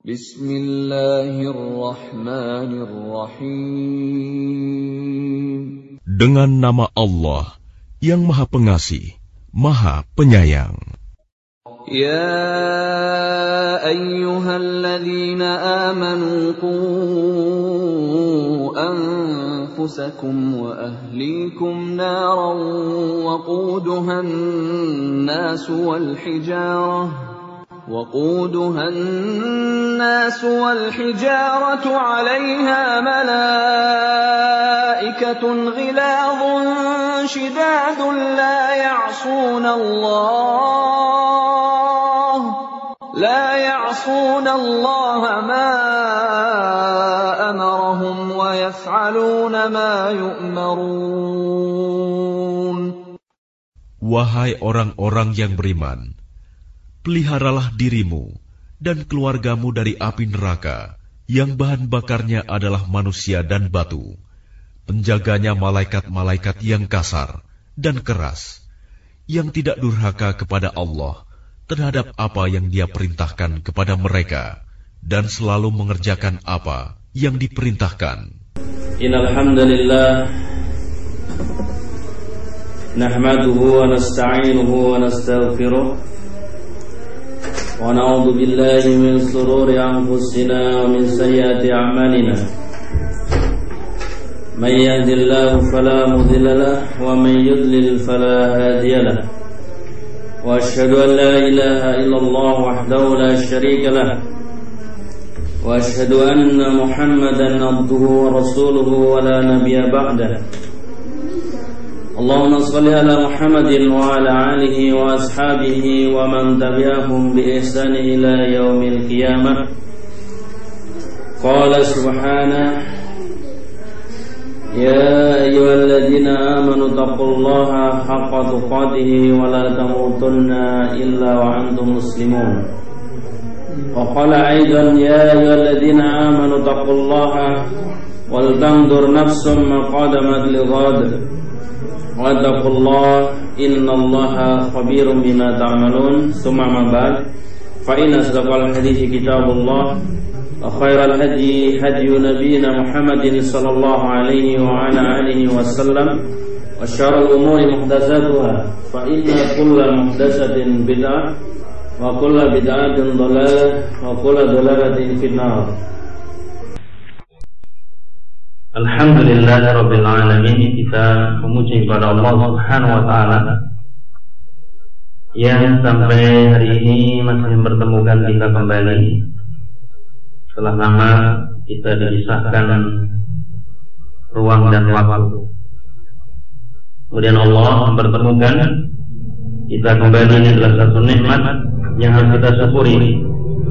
Bismillahirrahmanirrahim. Dengan nama Allah yang Maha Pengasih, Maha Penyayang. Ya ayyuhalladzina amanu qu anfusakum wa ahlikum naran waquduha الناس والحجارة عليها ملائكة غلاظ شداد لا يعصون الله ما أمرهم ويفعلون ما يؤمرون. Wahai orang-orang yang beriman, peliharalah dirimu dan keluargamu dari api neraka yang bahan bakarnya adalah manusia dan batu. Penjaganya malaikat-malaikat yang kasar dan keras, yang tidak durhaka kepada Allah terhadap apa yang Dia perintahkan kepada mereka, dan selalu mengerjakan apa yang diperintahkan. Innal hamdalillah nahmaduhu wa nasta'inuhu wa nastaghfiruh wa na'udzu billahi min shururi anfusina wa min sayyiati a'malina. Man yahdihillahu fala mudilla lahu wa man yudlil fala hadiya lahu. Wa asyhadu an la ilaha illallah wahdahu la syarika lahu. Wa asyhadu anna Muhammadan abduhu wa rasuluhu wa la nabiyya ba'dahu. Allahumma salli ala Muhammadin wa ala alihi wa ashabihi wa man tabi'ahum bi ihsan ila yaumil qiyamah. Qala subhanahu ya ayyuhalladzina amanu taqullaha haqqa tuqatih wa la tamutunna illa wa antum muslimun. Wa qala aidan ya ayyuhalladzina amanu taqullaha wal tanzur nafsum ma qaddamat lighad. Wattaqullah innallaha khabirum bima ta'malun. Tsumma ma ba'd, fa inna asdaqal hadithi kitabullah wa khairal hadi hadyu nabiyyina Muhammadin sallallahu alaihi wa ala alihi wasallam wa syarrul umuri muhdatsatuha fa inna kulla muhdatsatin bid'ah wa kulla bid'atin dhalalah wa kulla dhalalatin finnar. Alhamdulillahirabbil alamin. Kita memuji kepada Allah Subhanahu wa taala yang sampai hari ini masih mempertemukan kita kembali setelah lama kita dipisahkan ruang dan waktu. Kemudian Allah mempertemukan kita kembali. Ini adalah satu nikmat yang harus kita syukuri.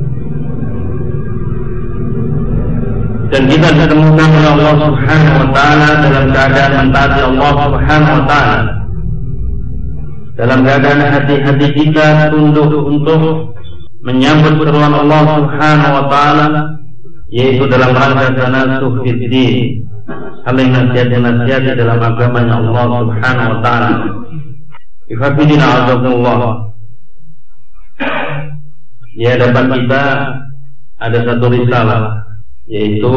Dan kita ditemukan oleh Allah Subhanahu wa taala dalam keadaan mentaati Allah Subhanahu wa taala, dalam keadaan hati-hati kita tunduk untuk menyambut seruan Allah Subhanahu wa taala, yaitu dalam rangka tanasuh fiddin, saling nasihat dalam agamanya Allah Subhanahu wa taala. Ifadina azakumullah. Di hadapan kita ada satu risalah, yaitu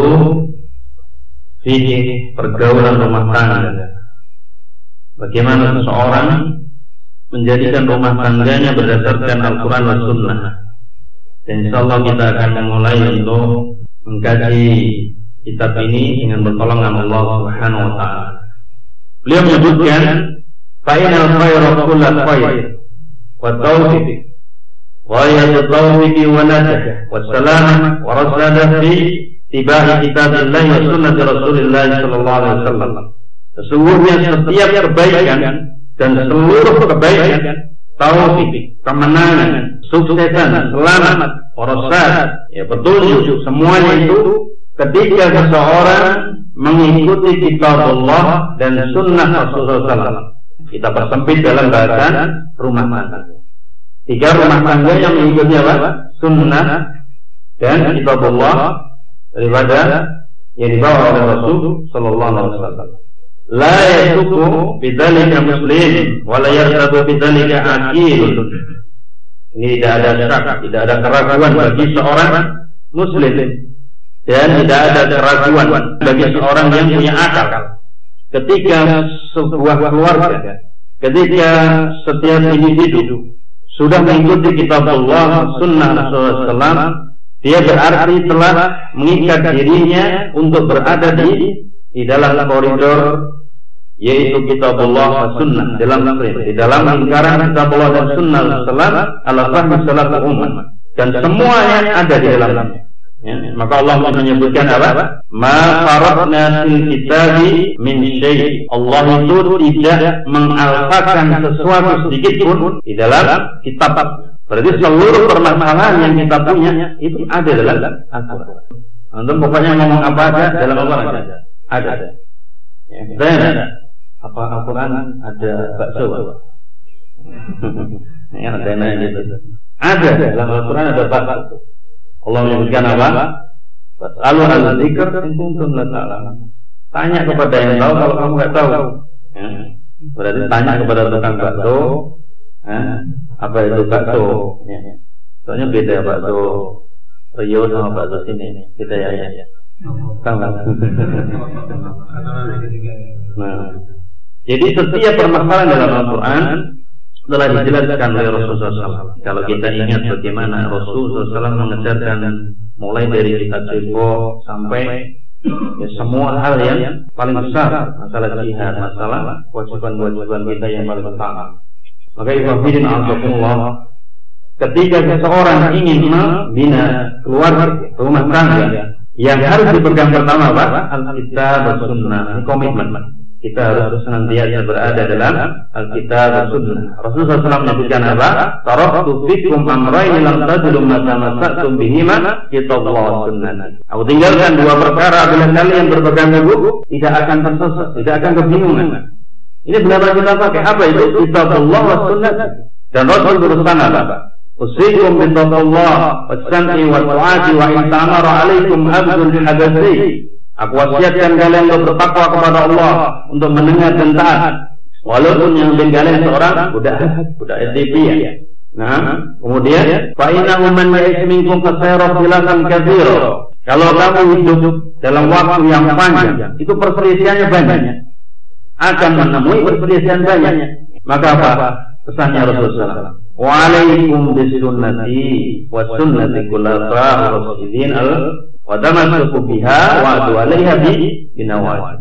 fikih pergaulan rumah tangga. Bagaimana seseorang menjadikan rumah tangganya berdasarkan Al-Quran dan Sunnah. Dan insyaallah kita akan memulai untuk mengkaji kitab ini dengan pertolongan Allah Subhanahu wa taala. Beliau menyebutkan fa'inal khairu kullu khair wa tawfiq wa yatawfiq wa najah wa salam wa rasada fi tibahi kitabillah wa sunnati Rasulillah sallallahu alaihi wasallam. Sesungguhnya setiap kebaikan dan seluruh kebaikan, taufik, kemenangan, suksesan, selamat, warasat, petunjuk, semuanya itu ketika seseorang mengikuti kitabullah dan sunnah Rasulullah SAW. Kita persempit dalam bahasan rumah tangga. 3 rumah tangga yang mengikuti apa? Sunnah dan kitabullah daripada yang dibawa oleh Rasul sallallahu alaihi wasallam. La yasuku bidzalika muslim wa la yartabu bidzalika aqil. Ini tidak ada syak, tidak ada keraguan bagi seorang muslim. Dan tidak ada keraguan bagi seorang yang punya akal ketika sebuah keluarga, ketika setiap individu sudah mengikuti kitab Allah, sunnah Rasulullah, dia berarti telah mengikat dirinya untuk berada di dalam koridor, yaitu kitab Allah dan sunnah, di dalam lingkaran kitab Allah dan sunnah Rasulullah ala fahmi salafus ummah, dan semuanya ada di dalamnya. Ya, maka Allah menyebutkan apa? Ma faratna fil kitabi min syai'. Allah itu tidak mengalfakan sesuatu sedikit pun di dalam kitab. Berarti seluruh permasalahan yang kita punya itu ada dalam Al-Quran. Antum pokoknya ngomong apa aja dalam Al-Quran ada. Ya, benar. Apa Al-Quran ada bakso? Ya, ada nanya gitu. Ada dalam Al-Quran ada bakso. Allah menyebutkan apa? Fas'alu al-dzikr in kuntum la ta'lamun. Tanya kepada yang tahu kalau kamu enggak tahu. Ya. Berarti tanya kepada tukang bakso, apa itu bakso? Ya. Soalnya beda bakso Rio sama bakso sini. Beda ya. Sama. Nah, jadi setiap permasalahan dalam Al-Quran telah dijelaskan oleh Rasulullah SAW. Kalau kita ingat bagaimana Rasulullah SAW mengajarkan mulai dari kitab Jihad sampai semua hal yang paling besar, masalah jihad, masalah kewajiban-kewajiban kita yang paling utama. Maka ikhwatiddin a'azakumullah, ketika seseorang ingin membina keluarga, rumah tangga, yang harus dipegang pertama apa? Al-Kitab dan Sunnah. Ini komitmen. Kita harus senantiasa berada dalam Al-Kitab dan Sunnah. Rasulullah SAW menyebutkan apa? Taraktu fikum amrayni lam tadillu ma tamassaktum bihima kitabullah wa sunnah. Aku tinggalkan dua perkara bila kalian berpegang teguh tidak akan tersesat, tidak akan kebingungan. Ini benar-benar kita pakai apa itu? Kitabullah wa sunnah. Dan Rasul berusaha apa? Usikum bi taqwallah was-sam'i wa ta'ati wa in ta'amara 'alaikum 'abdun habasi. Aku wasiatkan kalian untuk bertakwa kepada Allah, untuk mendengar dan taat, walaupun yang lebih kalian seorang budak Ethiopia. Nah, kemudian fa innahu man ya'ish minkum fasayara khilafan katsira. Kalau kamu hidup dalam waktu yang panjang, itu perselisihannya banyak. Akan menemui perselisihan banyak. Maka apa? Pesannya Rasulullah. Wa alaikum bisunnati wa sunnati khulafa'ir rasyidin wa tamassaku biha wa adu 'alaiha binawaj.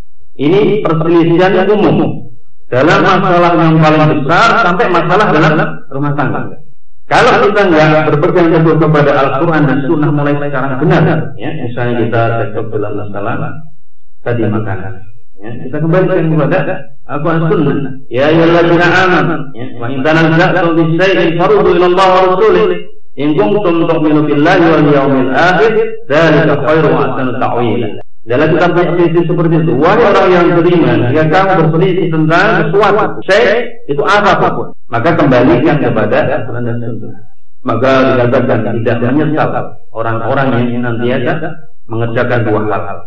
Ini perselisihan umum dalam masalah yang paling besar sampai masalah dalam rumah tangga. Kalau kita enggak berpegang teguh kepada Al-Quran dan Sunnah mulai sekarang benar, ya, misalnya kita cekcok dalam masalah tadi makanan, ya, kita kembalikan kepada Al-Quran dan Sunnah. Ya ayyuhalladzina amanu, wa in tanaza'tum fi shay'in faruddu ila Allah wa rasulih in kuntum tu'minu billahi wal yawmil akhir dzalika khairu wa ahsanu ta'wila. Dalam kitab berselisih seperti itu, wahai orang yang beriman, jika kamu berselisih tentang sesuatu, itu apapun, maka kembalikan kepada Al-Quran dan Sunnah. Maka dikatakan tidak menyesal orang-orang yang senantiasa mengerjakan dua hal,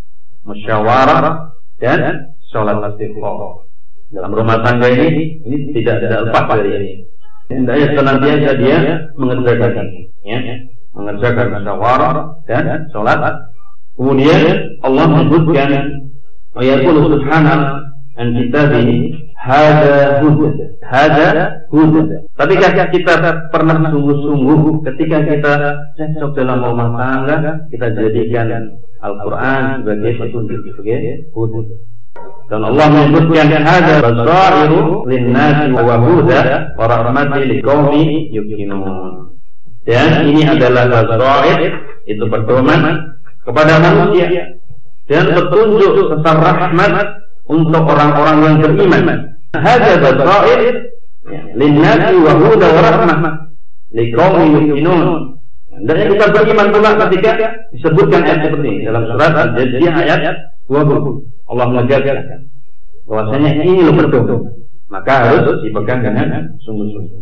musyawarah dan sholat istighfar. Dalam rumah tangga ini tidak lepas dari ini. Hendaknya senantiasa dia mengerjakan ini, ya, mengerjakan musyawarah dan sholat. Kemudian Allah menyebutkan ayat-ayat subhanahu an kitabihi hada huda. Tapi kita pernah sungguh-sungguh ketika kita cocok dalam rumah tangga, kita jadikan Al-Quran sebagai petunjuk, sebagai huda. Dan Allah menyebutkan hada basairu lin-nasi wa huda wa rahmatan liqaumin yuqinun. Dan ini adalah basair, itu pedoman kepada manusia dan petunjuk serta rahmat untuk orang-orang yang beriman. Hadza basair lin-nasi wa huda wa rahmah liqaumin yuqinun. Dan kita beriman pula ketika disebutkan ayat seperti ini dalam surat Al-Jathiyah ayat 20. Allah mengajarkan bahwasanya ini loh petunjuk, maka harus dipegang dengan sungguh-sungguh.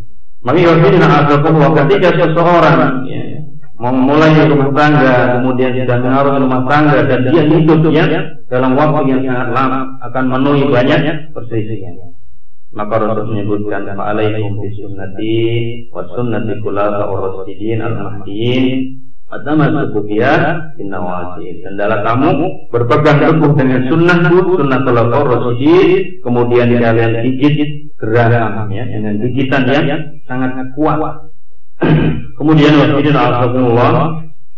Maka ketika seseorang memulai rumah tangga, kemudian sudah mengarungi rumah tangga dan dia hidupnya dalam waktu yang sangat lama akan memenuhi banyak perselisihan, maka Rasul menyebutkan fa'alaikum bisunnati wa sunnati khulafa'ir rasyidin al-mahdiyyin At-tamassuku biha bin-nawajid. Hendaklah kamu berpegang teguh dengan sunnahku, sunnatul rasyidin, kemudian kalian gigit gerakam ya, dengan gigitan yang sangat kuat. Kemudian wasbidin alhamdulillah.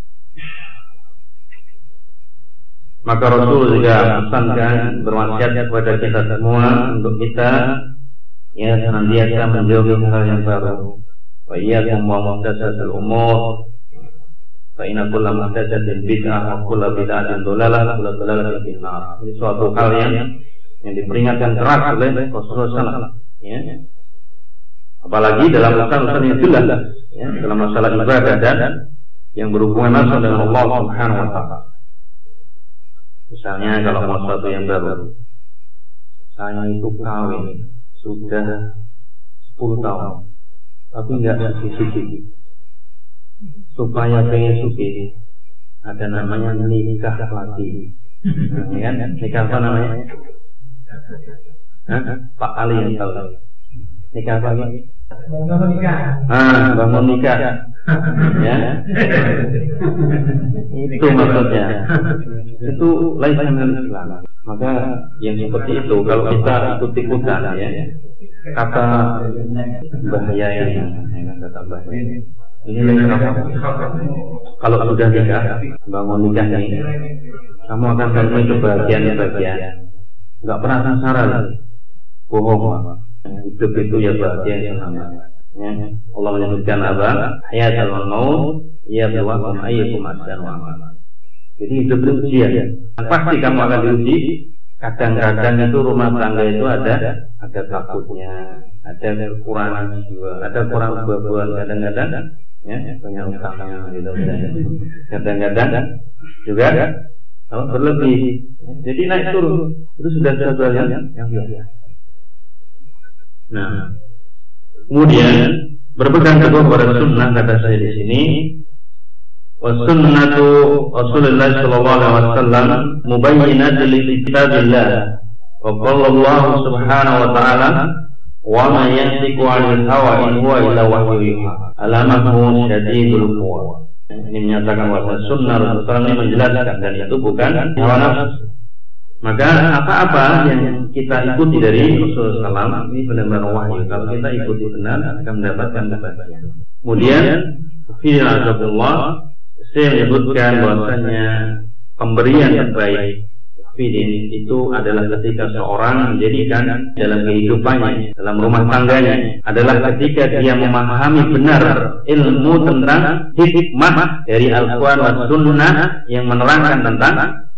Maka Rasul juga pesankan, berwasiat kepada kita semua untuk kita ya senantiasa menjauhi hal yang baru. Wa iyyakum wa muhdatsatil umur. Fa inna kulla muhdatsatin bid'ah wa kulla bid'atin dhalalah wa kulla dhalalatin fin nar. Ini suatu hal yang diperingatkan keras oleh Rasulullah sallallahu ya. Apalagi dalam urusan yang jelas ya, dalam masalah ibadah dan yang berhubungan langsung dengan Allah Subhanahu wa taala. Misalnya kalau mau sesuatu yang baru, saya itu kawin sudah 10 tahun, tapi enggak suci. Supaya pengen suci, ada namanya nikah lagi. Kan? Nikah apa namanya? Pak Ali yang tahu. Nikah apa lagi? Bangun nikah. Bangun nikah. Ya. Itu maksudnya. Itu lain dengan Islam. Maka yang seperti itu kalau kita ikut-ikutan ya, kata bahaya ini, kata bahaya. Ini kalau sudah nikah, bangun nikah ini, kamu akan menemui kebahagiaan-kebahagiaan. Enggak pernah sengsara lagi. Bohong. Hidup itu ya bahagia yang sama. Ya. Allah menyebutkan apa? Hayatul maut, ya bawakum ayyukum ahsanu amala. Jadi hidup itu ujian. Pasti kamu akan diuji. Kadang-kadang itu rumah tangga itu ada takutnya, ada kekurangan jiwa, ada kurang kebutuhan kadang-kadang, ya banyak utangnya gitu. Kadang-kadang juga kalau berlebih, jadi naik turun itu sudah sesuatu yang biasa. Nah, kemudian berpegang teguh pada sunnah kata saya di sini. Wasunnatu Rasulullah sallallahu alaihi wasallam mubayyinatan li kitabillah. Wa qala Allah subhanahu wa ta'ala wa ma yantiqu 'anil hawa in huwa illa wahyu yuha. Alamahu syadidul quwa. Ini menyatakan bahwa sunnah Rasulullah ini menjelaskan dan itu bukan hawa nafsu. Maka apa-apa yang kita ikuti dari Rasulullah SAW ini benar-benar wahyu. Kalau kita ikuti benar akan mendapatkan kebahagiaan. Kemudian Rasulullah saya menyebutkan bahwasanya pemberian terbaik fidin itu adalah ketika seorang menjadikan dalam kehidupannya, dalam rumah tangganya, adalah ketika dia memahami benar ilmu tentang hikmah dari Al-Quran dan Sunnah yang menerangkan tentang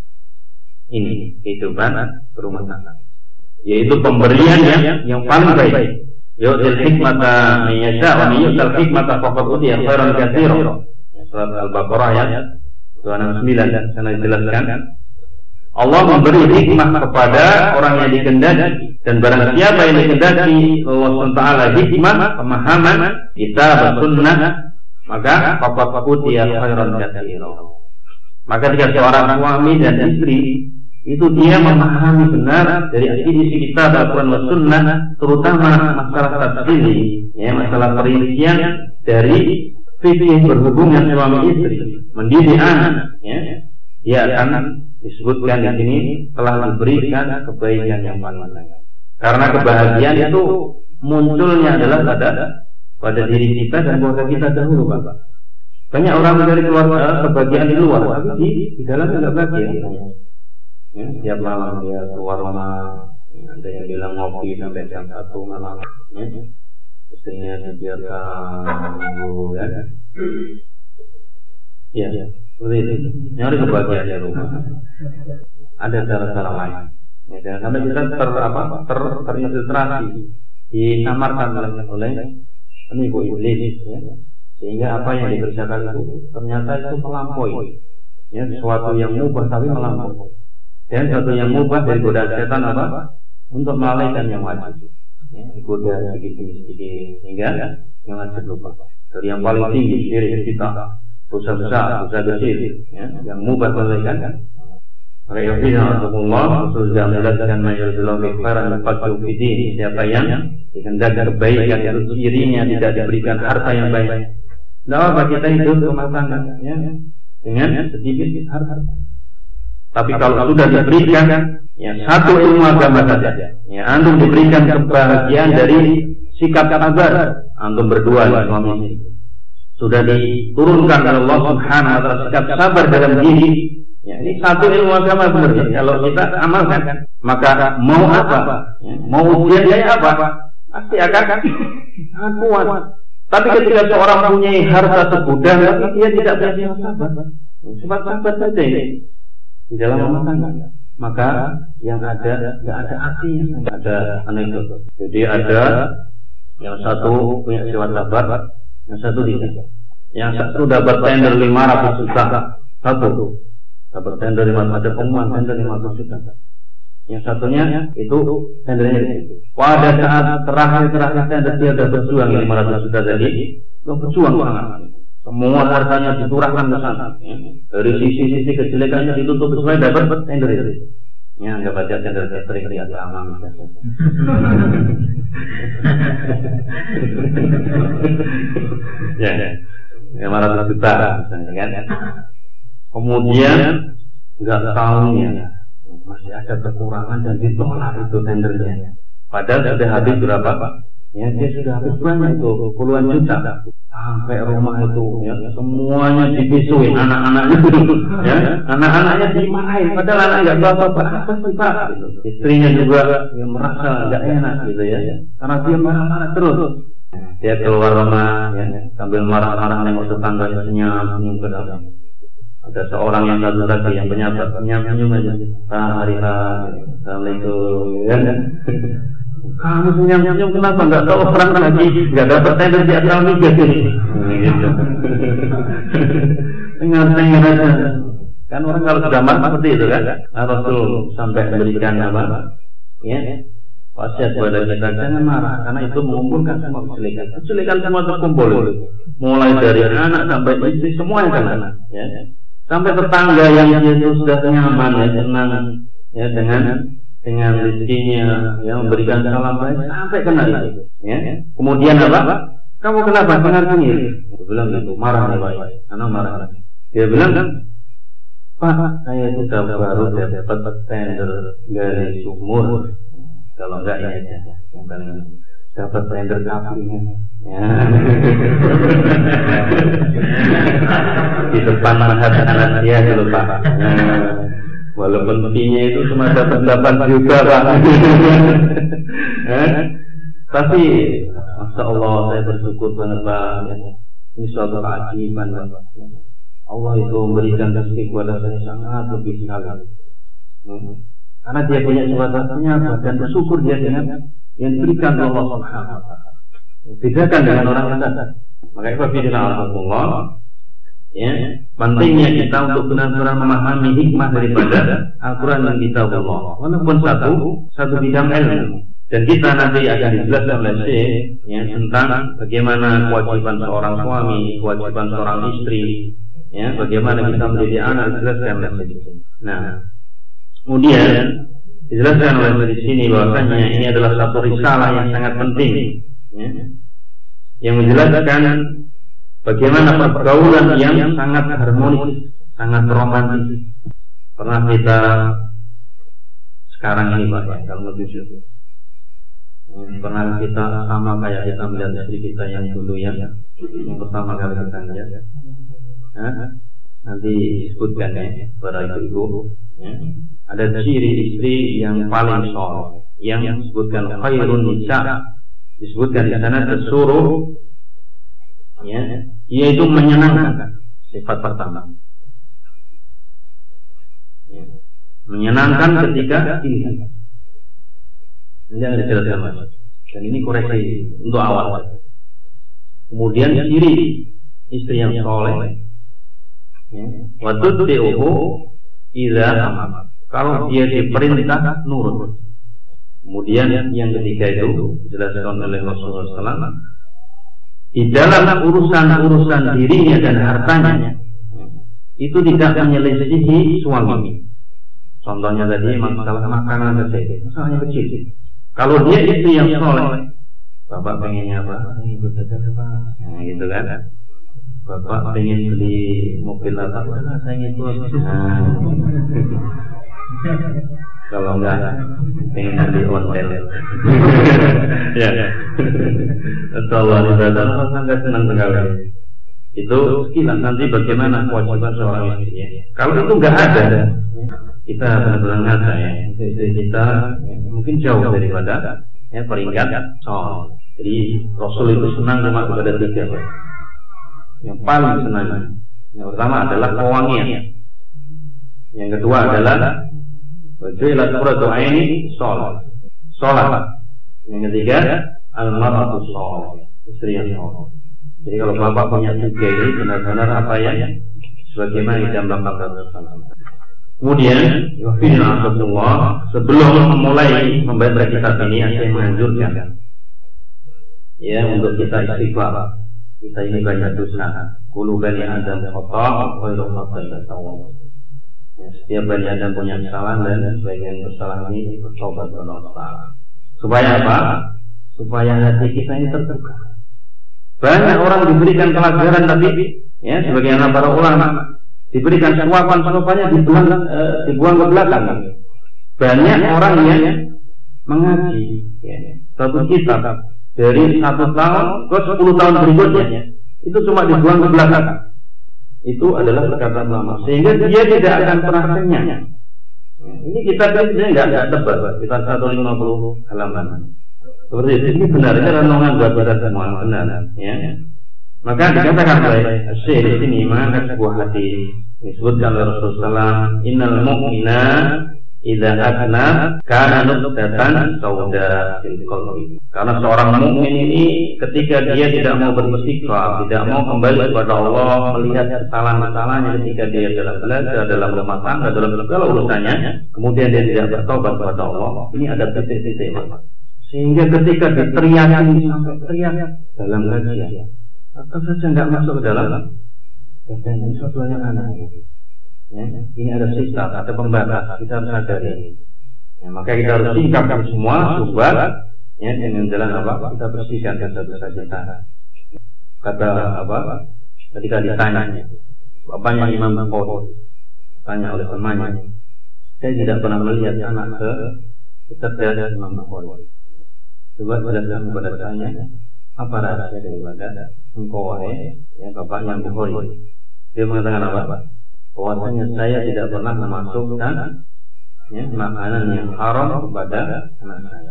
ini kehidupan rumah tangga, yaitu pemberian yang paling baik. Yu'til hikmata man yasha wa man yu'tal hikmata faqad utiya khairan katsiran. Surat Al-Baqarah ayat 269 sana dijelaskan Allah memberi hikmah kepada orang yang dikehendaki, dan barang siapa yang dikehendaki Allah SWT hikmah, pemahaman kitab sunnah, maka faqad utiya khairan katsiran. Maka jika seorang suami dan istri itu dia memahami benar dari isi kitab Al-Quran dan Sunnah, terutama masalah tafsir, ya, masalah perincian dari fikih berhubungan suami istri, mendidik anak, ya, dia akan disebutkan di sini telah diberikan kebaikan yang paling banyak. Karena kebahagiaan itu munculnya adalah pada diri kita dan keluarga kita dahulu, Bapak. Banyak orang mencari keluarga kebahagiaan di luar, tapi di dalam tidak bahagia. Ya, setiap malam dia keluar rumah, ada yang bilang ngopi sampai jam 1 malam, ya. Istrinya dibiarkan nunggu, ya. Ya, seperti itu. Nyari kebahagiaan di rumah. Ada cara-cara lain. Ya, jangan sampai kita terinfiltrasi, disamarkan oleh penipu iblis, ya. Sehingga apa yang dikerjakan itu ternyata itu melampaui, ya, sesuatu yang mubah tapi melampaui. Dan sesuatu yang mubah dari godaan setan apa? Untuk melalaikan yang wajib, ya, digoda sedikit-sedikit sehingga yang wajib lupa. Dari yang paling tinggi syirik kita, dosa besar, dosa kecil, ya, yang mubah melalaikan. Mereka bilang Allah sudah menjelaskan mayyubillahu khairan faqad fidin. Siapa yang dikehendaki kebaikan itu dirinya tidak diberikan harta yang baik, Tidak apa kita hidup rumah tangga ya, dengan sedikit harta. Tapi kalau sudah diberikan ya satu ilmu agama saja, ya antum diberikan kebahagiaan dari sikap sabar antum berdua suami istri. Sudah diturunkan oleh Allah Subhanahu wa taala sikap sabar dalam diri. Ya, ini satu ilmu agama sebenarnya. Kalau kita amalkan, maka mau apa? Ya, mau ujian kayak apa? Pasti akan kuat. Tapi ketika seorang punya harta segudang, tapi dia tidak punya sabar, cuma sabar saja ini di dalam rumah tangga, maka yang ada nggak ada artinya, nggak ada anekdot. Jadi ada yang satu punya sifat sabar, yang satu tidak. Yang satu dapat tender 500 juta, satu dapat tender 500, ada pengumuman tender 500 juta. Yang satunya itu tendernya itu. Pada saat terakhir tender dia sudah berjuang 500 juta tadi, dia berjuang sangat. Semua hartanya diturahkan ke sana. Ya. Dari sisi-sisi kejelekannya ditutup supaya dapat tender itu. Ya, nggak baca tender catering di agama misalnya. Ya, 500 juta misalnya kan. Kemudian nggak tahunya masih ada kekurangan dan ditolak itu tendernya. Padahal sudah habis berapa Pak? Ya dia sudah habis banyak itu puluhan juta. Sampai rumah itu ya semuanya dibisuin anak-anaknya ya anak-anaknya dimarahin. Padahal anak nggak tahu apa sih Pak. Istrinya juga yang merasa nggak enak gitu ya. Karena dia marah-marah terus. Dia keluar rumah ya sambil marah-marah nengok tetangganya senyum ke dalam. Ada seorang yang satu lagi yang penyapa senyum aja. Hari Assalamualaikum. Ya. Kamu senyum kenapa? Nggak tahu orang lagi nggak dapat tender di asal migas ini. Gitu. Tengah-tengah aja. Kan orang kalau sudah marah seperti itu kan. Rasul sampai memberikan apa? Ya. Wasiat kepada kita jangan marah karena itu mengumpulkan semua kejelekan. Kejelekan semua terkumpul. Mulai dari anak sampai istri semua yang kena. Ya. Sampai tetangga yang dia sudah nyaman ya senang ya dengan rezekinya ya memberikan salam baik sampai kena itu ya. Kemudian apa? Kamu kenapa dengar sendiri? Dia bilang gitu, marah nih Pak. Anak marah. Dia bilang kan, Pak, saya sudah baru dapat tender dari sumur. Kalau enggak ya yang paling dapat tender kapinya. Ya. Di depan masyarakat dia dulu Pak. Walaupun fee-nya itu cuma dapat 8 juta Pak. Tapi Masya Allah saya bersyukur banget Pak. Ini suatu keajaiban Pak. Allah itu memberikan rezeki kepada saya sangat lebih sekali. Karena dia punya sifatnya dan bersyukur dia dengan yang diberikan Allah Subhanahu wa taala. Bedakan dengan orang lain. Maka itu Allah ya, pentingnya kita untuk benar-benar memahami hikmah daripada Al-Quran dan Kitab Allah. Walaupun satu bidang ilmu. Dan kita nanti akan dijelaskan oleh Syekh ya, tentang bagaimana kewajiban seorang suami, kewajiban seorang istri, ya, bagaimana kita menjadi anak dijelaskan oleh Syekh. Nah, kemudian dijelaskan oleh di sini bahwasanya ini adalah satu risalah yang sangat penting, ya, yang menjelaskan bagaimana pergaulan yang sangat harmonis, sangat romantis. Pernah kita sekarang ini Pak, ya, kalau jujur, pernah kita sama kayak kita melihat istri kita yang dulu yang pertama kali kita lihat. Nanti disebutkan ya para ibu-ibu. Ya. Ada ciri istri yang paling soleh, yang disebutkan khairun nisa, disebutkan di sana tersuruh, ya, yaitu menyenangkan. Sifat pertama, ya, menyenangkan ketika dilihat. Ini yang dijelaskan Mas. Dan ini koreksi untuk awal. Kemudian ciri istri yang soleh, wa tudbi'uhu idza amara. Kalau dia diperintah nurut. Kemudian yang ketiga itu dijelaskan oleh Rasulullah SAW, di dalam urusan dirinya dan hartanya itu tidak menyelisihi suami. Contohnya tadi masalah makanan saja, masalahnya kecil. Kalau dia istri yang soleh, bapak pengennya apa? Ikut saja Pak. Nah, gitu kan. Bapak pengen beli mobil apa? Nah, saya ngikut. Kalau enggak pengen beli hotel. Ya. Allah sangat senang sekali. Itu sekilas nanti bagaimana kewajiban seorang istri. Kalau itu enggak ada, kita benar-benar ngata ya. Istri kita mungkin jauh daripada peringkat soal. Jadi Rasul itu senang cuma kepada 3. Yang paling senang, yang pertama adalah pewangian. Yang kedua adalah ju'ilat qurratu aini sholat. Yang ketiga al-mar'atu sholat, istri yang sholat. Jadi kalau bapak punya 3 ini benar-benar apa ya? Sebagaimana didampakkan Rasulullah. Kemudian, sebelum memulai membaca kitab ini, saya menganjurkan ya untuk kita istighfar. Kita ini banyak dosa. Kullu bani Adam khata' wa khairu at-tawwab. Ya, setiap bani Adam punya kesalahan dan sebagian kesalahan ini bertobat kepada Allah. Supaya apa? Supaya hati kita ini terbuka. Banyak orang diberikan pelajaran tapi ya sebagian para ulama diberikan suapan-suapannya dibuang ke belakang. Banyak orang yang mengaji satu kitab dari 1 tahun ke 10 tahun berikutnya itu cuma dibuang ke belakang. Itu adalah perkataan ulama, sehingga dia tidak akan pernah kenyang. Ini kitab ini enggak tebal, kita 150 halaman. Seperti itu, ini benar, ini renungan buat kita semua, benar. Ya. Maka dikatakan oleh Syekh di sini, maka sebuah hadis disebutkan oleh Rasulullah, innal mu'mina idza akna kana nuqtatan sauda fil qalbi. Karena seorang mukmin ini ketika dia tidak mau beristighfar, tidak mau kembali kepada Allah, melihat kesalahan-kesalahannya ketika dia dalam belajar, dalam rumah tangga, dalam segala urusannya, kemudian dia tidak bertobat kepada Allah, ini ada titik-titik. Sehingga ketika diteriakin sampai teriak dalam kajian, atau saja tidak masuk ke dalam kajian, suatu yang aneh. Ya, ini ada sisa, ada pembatas, kita harus sadari. Ya, maka kita harus singkapkan semua subhat ya, dengan jalan apa? Kita bersihkan dosa-dosa kita. Kata apa? Ketika ditanya, bapaknya Imam Bukhari tanya oleh temannya, saya tidak pernah melihat anak kecerdasan Imam Bukhari. Coba jelaskan kepada saya, apa rahasia daripada engkau ya bapaknya Bukhari? Dia mengatakan apa? Bahwasanya saya tidak pernah memasukkan ya, makanan yang haram kepada anak saya.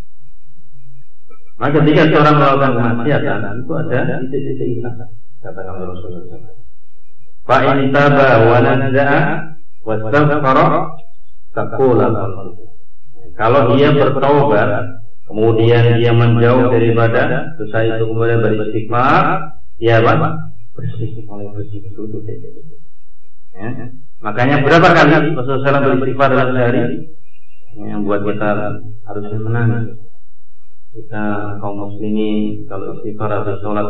Maka ketika seorang melakukan kemaksiatan itu ada titik-titik hitam, katakan Rasulullah. Fa in taba wa naza'a wastaghfara taqula. Kalau dia bertaubat, kemudian dia menjauh daripada dosa itu, kemudian beristighfar, dia apa? Bersih itu titik-titik. Ya. Makanya berapa kali Rasulullah beristighfar dalam sehari yang buat kita harus menangis. Kita kaum muslimin kalau istighfar atau sholat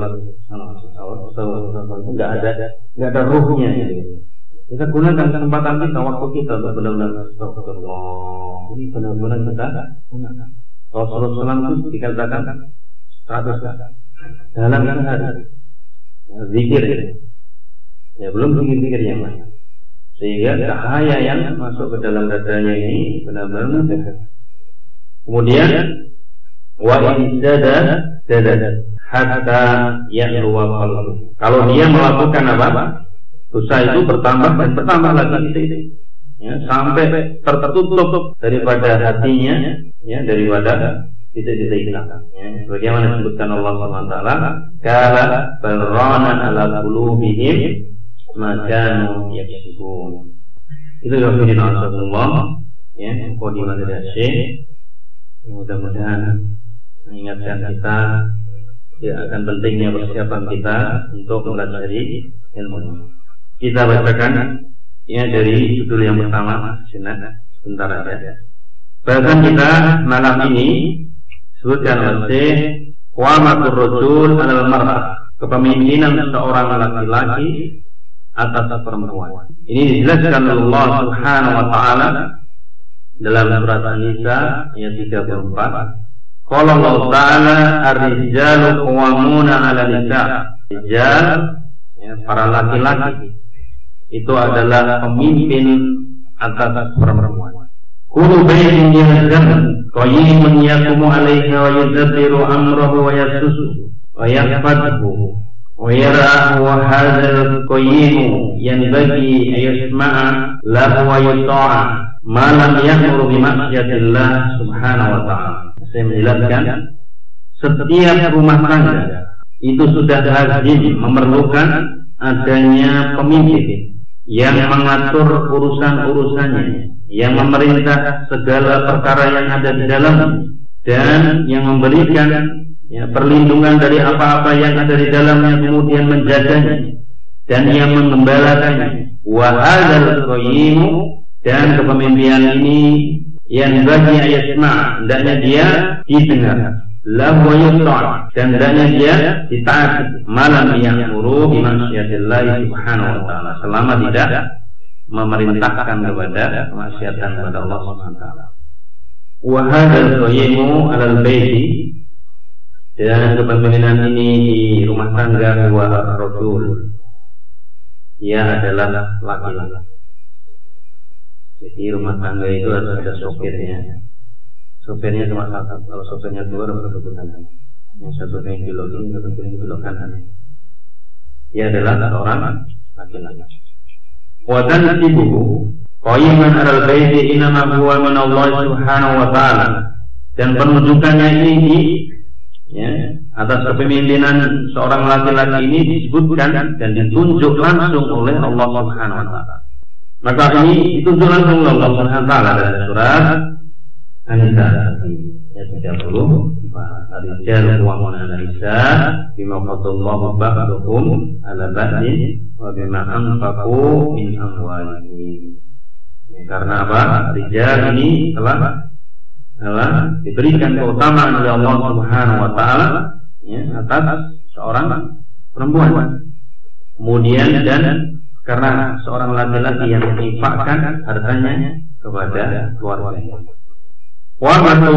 nggak ada ruhnya. Kita gunakan kesempatan kita, waktu kita untuk benar-benar astagfirullah. Ini benar-benar kita gunakan. Rasulullah itu dikatakan 100 dalam sehari zikir. Ya belum zikir yang lain. Sehingga cahaya yang masuk ke dalam dadanya ini benar-benar mudah. Kemudian wa in zada hatta ya'luwa qalbu. Kalau dia melakukan apa? Dosa itu bertambah dan bertambah lagi ya, sampai tertutup daripada hatinya ya, daripada titik-titik hilang ya. Sebagaimana disebutkan Allah Subhanahu wa taala, kala barrana ala qulubihim macam yaksibun. Itu Rasulullah SAW ya, qadimah dari Syekh. Mudah-mudahan mengingatkan kita ya, akan pentingnya persiapan kita untuk mempelajari ilmu. Kita bacakan ya dari judul yang pertama sebentar aja. Bahasan kita malam ini sebutkan oleh qawamatur rajul 'alal mar'ah, kepemimpinan seorang laki-laki atas perempuan. Ini dijelaskan oleh Allah Subhanahu wa taala dalam surat An-Nisa ayat 34. Qala Allah taala ar-rijalu qawwamuna 'ala nisa. Rijal ya, para laki-laki itu adalah pemimpin atas perempuan. Kullu baitin yazam qayyimun yaqumu 'alaiha wa yudabbiru amrahu wa yasusu wa yahfadhu wa yara wa hadzal qayyimu yanbaghi ayasma'a lahu wa yuta'a ma lam ya'muru bi ma'siyatillah subhanahu wa ta'ala. Saya menjelaskan, setiap rumah tangga itu sudah lazim memerlukan adanya pemimpin yang mengatur urusan-urusannya, yang memerintah segala perkara yang ada di dalamnya, dan yang memberikan perlindungan dari apa-apa yang ada di dalamnya, kemudian menjaganya dan yang mengembalakannya. Wa hadzal qayyimu, dan kepemimpinan ini yang bagi ayasma, hendaknya dia didengar, lahu yuta', dan hendaknya dia ditaati, malam yang ya'muru bi ma'siyatillahi subhanahu wa ta'ala, selama tidak memerintahkan kepada kemaksiatan kepada Allah subhanahu wa ta'ala. Wa hadzal qayyimu 'alal baiti, dan kepemimpinan ini di rumah tangga wa ar-rajul, ia adalah laki-laki. Jadi rumah tangga itu harus ada sopirnya. Sopirnya cuma satu. Kalau sopirnya dua, harus berhubungan. Yang satu yang belok ini, satu yang belok kanan. Ia adalah seorang laki-laki. Wa tansibuhu qayyiman 'alal baiti inama huwa min Allah subhanahu wa ta'ala. Dan penunjukannya ini atas kepemimpinan seorang laki-laki ini disebutkan dan ditunjuk langsung oleh Allah subhanahu wa ta'ala. Maka ini ditunjuk langsung oleh Allah subhanahu wa ta'ala dalam surat An-Nisa ayat 30. Ar-rijalu qawwamuna 'ala an-nisa bima faddala ba'dahum 'ala ba'din wa bima anfaqu min amwalihim. Karena apa? Rijal ini telah diberikan keutamaan oleh Allah subhanahu wa ta'ala atas seorang perempuan. Kemudian dan karena seorang laki-laki yang menginfakkan hartanya kepada keluarganya. Wa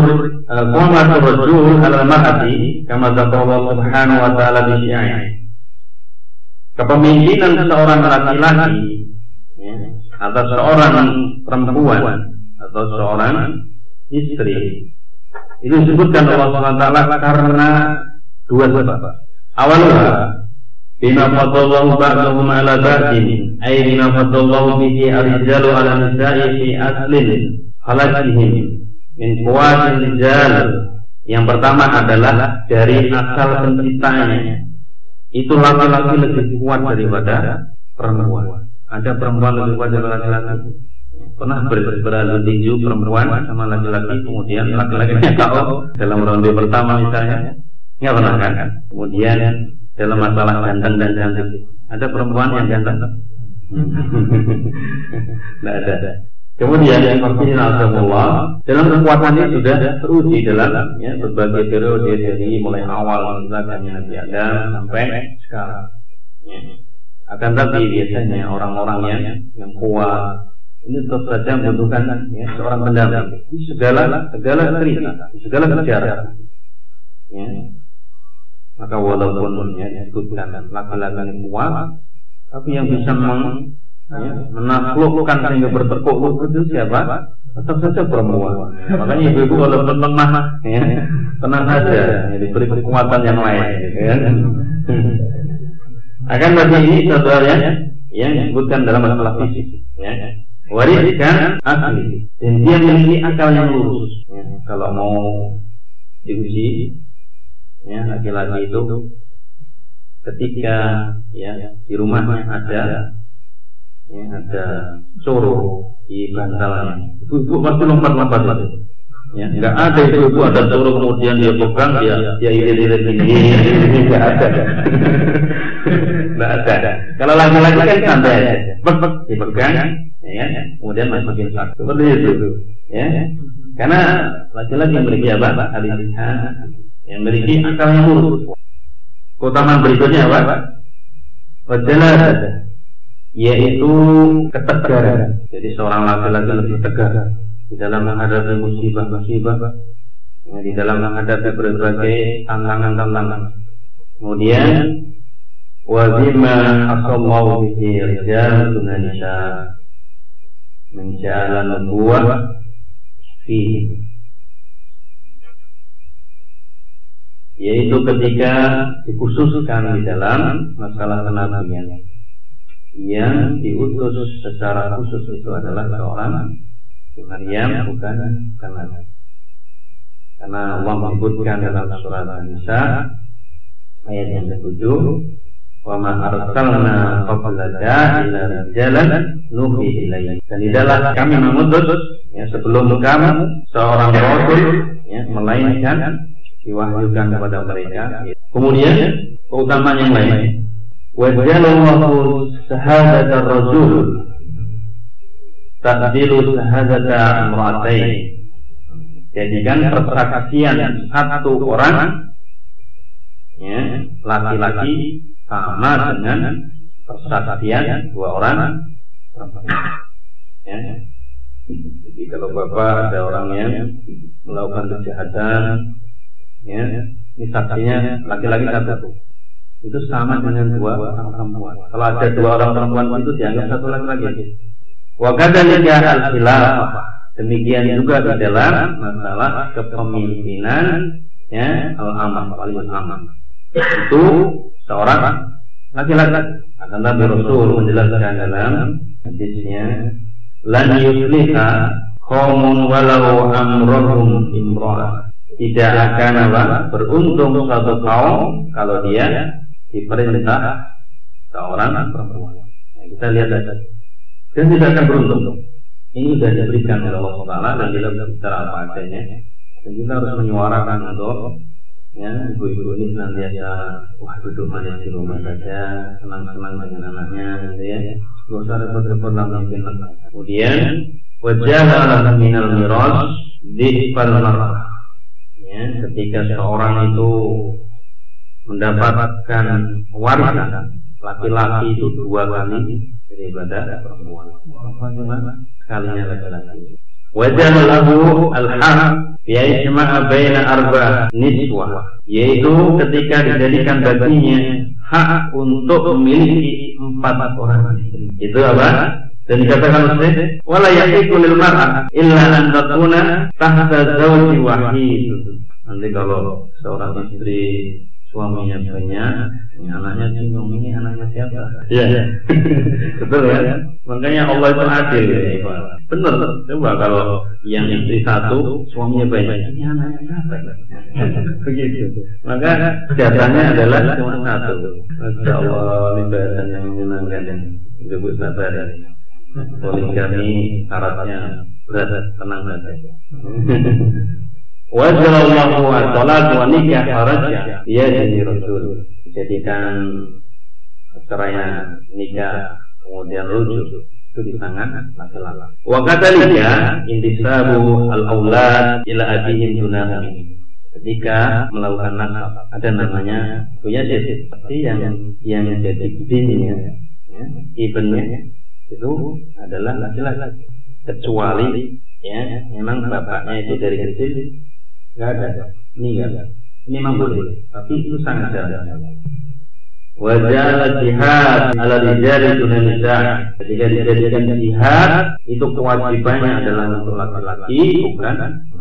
matur rajul 'ala al-mar'ati kama dzakara Allah subhanahu wa ta'ala bi syi'ai. Kepemimpinan seorang laki-laki atas seorang perempuan atau seorang istri itu disebutkan Allah subhanahu wa ta'ala karena dua sebab. Awalnya bima faddallahu ba'dahum 'ala ba'din, ay bima faddallahu bihi ar-rijalu 'ala an-nisa'i fi aslin khalaqihim min quwwatil rijal. Yang pertama adalah dari asal penciptaannya, itu laki-laki lebih kuat daripada perempuan. Ada perempuan lebih kuat daripada laki-laki? Pernah beradu tinju perempuan sama laki-laki, kemudian laki-laki KO dalam ronde pertama misalnya? Nggak pernah kan? Kemudian dalam masalah ganteng dan cantik, ada perempuan yang ganteng? Tidak ada. Kemudian yang Alhamdulillah dalam kekuatannya sudah teruji dalam berbagai periode, dari mulai awal misalnya Nabi Adam sampai sekarang. Akan tapi biasanya orang-orang yang kuat ini tetap saja membutuhkan seorang pendamping di segala cerita, di segala sejarah. Maka walaupun disebutkan laki-laki yang kuat, tapi yang bisa menaklukkan sehingga bertekuk lutut itu siapa? Tetap saja perempuan. Makanya ibu-ibu walaupun lemah, tenang saja, diberi kekuatan yang lain. Akan tapi ini saudara yang disebutkan dalam masalah fisik. Wariskan asli, dan dia memiliki akal yang lurus. Kalau mau diuji, laki-laki itu ketika di rumahnya ada coro di bantalnya, ibu pasti lompat-lompat itu. Nggak ada ibu ada coro kemudian dia pegang, dia irit-irit ini, nggak ada. Nggak ada. Kalau laki-laki kan santai aja, dipegang. Kemudian masukin satu seperti itu, karena laki-laki yang memiliki apa? Al-lisan, yang memiliki akal yang lurus. Keutamaan berikutnya apa? Wajalah, yaitu ketegaran. Jadi seorang laki-laki lebih tegar di dalam menghadapi musibah-musibah, di dalam menghadapi berbagai tantangan-tantangan. Kemudian wa bima asallahu bihi rijal tunanisa min ja'ala nubuwah fihi, yaitu ketika dikhususkan di dalam masalah kenabian yang diutus secara khusus itu adalah seorang Maryam, bukan nabi. Karena Allah menyebutkan dalam surat An-Nisa ayat yang ke-7, wa ma arsalna qablaka illa rijalan nuhi ilaihi, dan tidaklah kami mengutus sebelum kamu seorang rasul melainkan diwahyukan kepada mereka. Kemudian keutamaan yang lain, wa jalallahu sahadata rajul ta'dilu sahadata imra'atain, jadikan persaksian satu orang laki-laki sama dengan persaksian dua orang Jadi kalau bapak ada orang yang melakukan kejahatan, ini saksinya laki-laki satu, itu sama dengan dua orang perempuan. Kalau ada dua orang perempuan itu dianggap satu laki-laki. Wa kadzalika al-khilafah, demikian juga di dalam masalah kepemimpinan al-amr wal-amr, itu seorang laki-laki. Akan Nabi Rasul menjelaskan dalam hadisnya, lan yusliha qaumun walau amrahum imra'ah, tidak akan beruntung suatu kaum kalau dia diperintah seorang perempuan. Kita lihat saja, dan tidak akan beruntung. Ini sudah diberikan oleh Allah Taala dan kita bicara apa adanya. Dan kita harus menyuarakan untuk ibu-ibu ini senantiasa duduk manis di rumah saja, senang-senang dengan anaknya, gitu ya. Gak usah repot-repot dalam mungkin. Kemudian wajah minal miras dihfal marah. Ketika seorang itu mendapatkan warisan laki-laki itu dua kali daripada perempuan. Sekalinya laki-laki. Wajah lahu al-haq yajma'a baina arba niswah, yaitu ketika dijadikan baginya hak untuk memiliki 4 orang istri. Itu apa? Dan dikatakan oleh wala yahiqu lil mar'ah illa an takuna tahta zawji wahid. Nanti kalau seorang istri suaminya banyak, ini anaknya bingung, ini anaknya siapa? Iya. Betul ya? Makanya Allah itu adil ya. Benar. Coba kalau yang istri satu, suaminya banyak, ini anaknya siapa? Begitu. Maka jatahnya adalah cuma satu. Masya Allah, ibadah yang menyenangkan. Ibu sabar ya. Poligami syaratnya berat, tenang saja. Wajallahu wa salat wa nikah haraja ya jadi Rasul, jadikan perceraian nikah kemudian rujuk itu di tangan laki-laki. Wa kadzalika intisabu al-aulad ila abihim dunahum, ketika melakukan nasab ada namanya punya jadi yang jadi binnya ibnnya itu adalah laki-laki, kecuali memang bapaknya itu dari kecil nggak ada, ini memang boleh, tapi itu sangat jarang. Wajah jihad ala rijal dunan nisa, ketika dijadikan jihad itu kewajibannya adalah untuk laki-laki, bukan.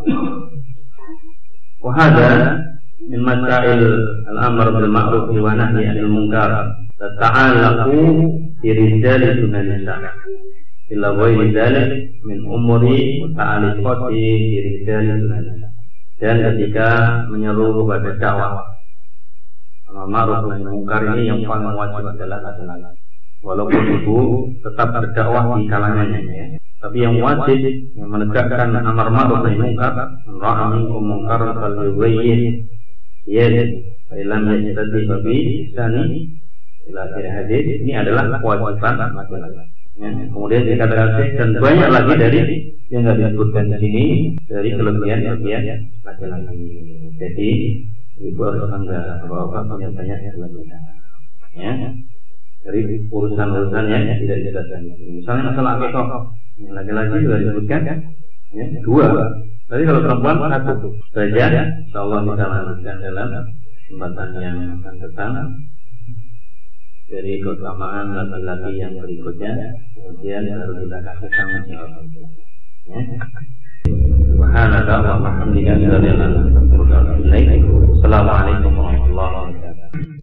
Wahada min masail al-amr bil ma'ruf wa nahy 'anil munkar ta'allaqu bi rijal dunan nisa illa ghairi dzalik min umuri muta'alliqati bi rijal dunan nisa. Dan ketika menyeru kepada dakwah ma'ruf nahi munkar ini yang paling wajib adalah laki-laki. Walaupun ibu tetap berdakwah di kalangannya, tapi yang wajib yang menegakkan amar ma'ruf nahi munkar, ra'a minkum munkaran falyughayyir yadihi fa illam yastati bi lisanihi ila akhir hadis. Ini adalah kewajiban laki-laki. Kemudian dikatakan dan banyak lagi dari yang tidak disebutkan di sini dari kelebihan laki-laki. Jadi ibu harus bangga bahwa punya banyak kelebihan. Dari urusan-urusan yang tidak disebutkan. Misalnya masalah akikah, laki-laki juga disebutkan kan? 2. Tapi kalau perempuan 1 saja. Insyaallah kita lanjutkan dalam kesempatan yang akan datang. dari keutamaan laki-laki yang berikutnya, kemudian baru kita kasih tanggung jawab. Ya. Subhanallah wa bihamdihi, Assalamualaikum.